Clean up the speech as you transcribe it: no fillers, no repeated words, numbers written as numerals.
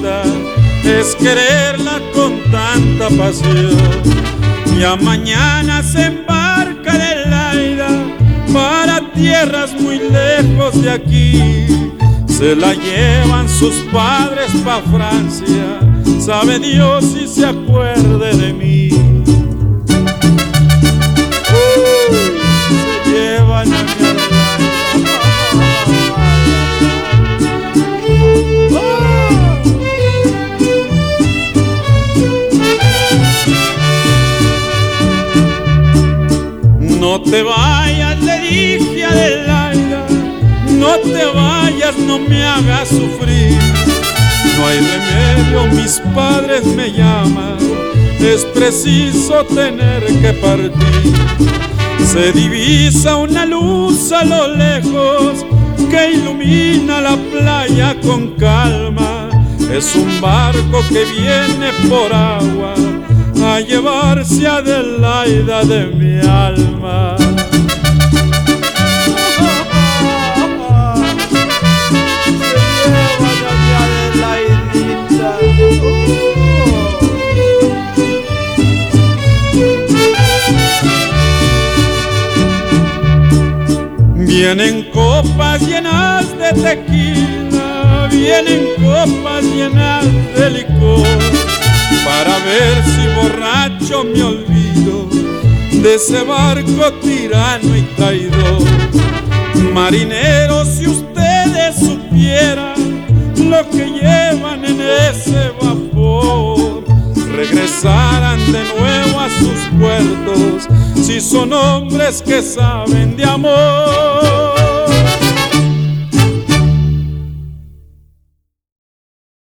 Laida es quererla con tanta pasión. Ya mañana se embarca de Laida para tierras muy lejos de aquí. Se la llevan sus padres pa' Francia, sabe Dios si se acuerde de mí. Se llevan a mi No te vayas, le dije a Adelaida, no te vayas, no me hagas sufrir. No hay remedio, mis padres me llaman, es preciso tener que partir. Se divisa una luz a lo lejos que ilumina la playa con calma. Es un barco que viene por agua a llevarse a Adelaida de mi alma. Vienen copas llenas de tequila, vienen copas llenas de licor, para ver si borracho me olvido de ese barco tirano y traidor. Marineros, si ustedes supieran lo que llevan en ese vapor, regresarán de nuevo a sus puertos si son hombres que saben de amor.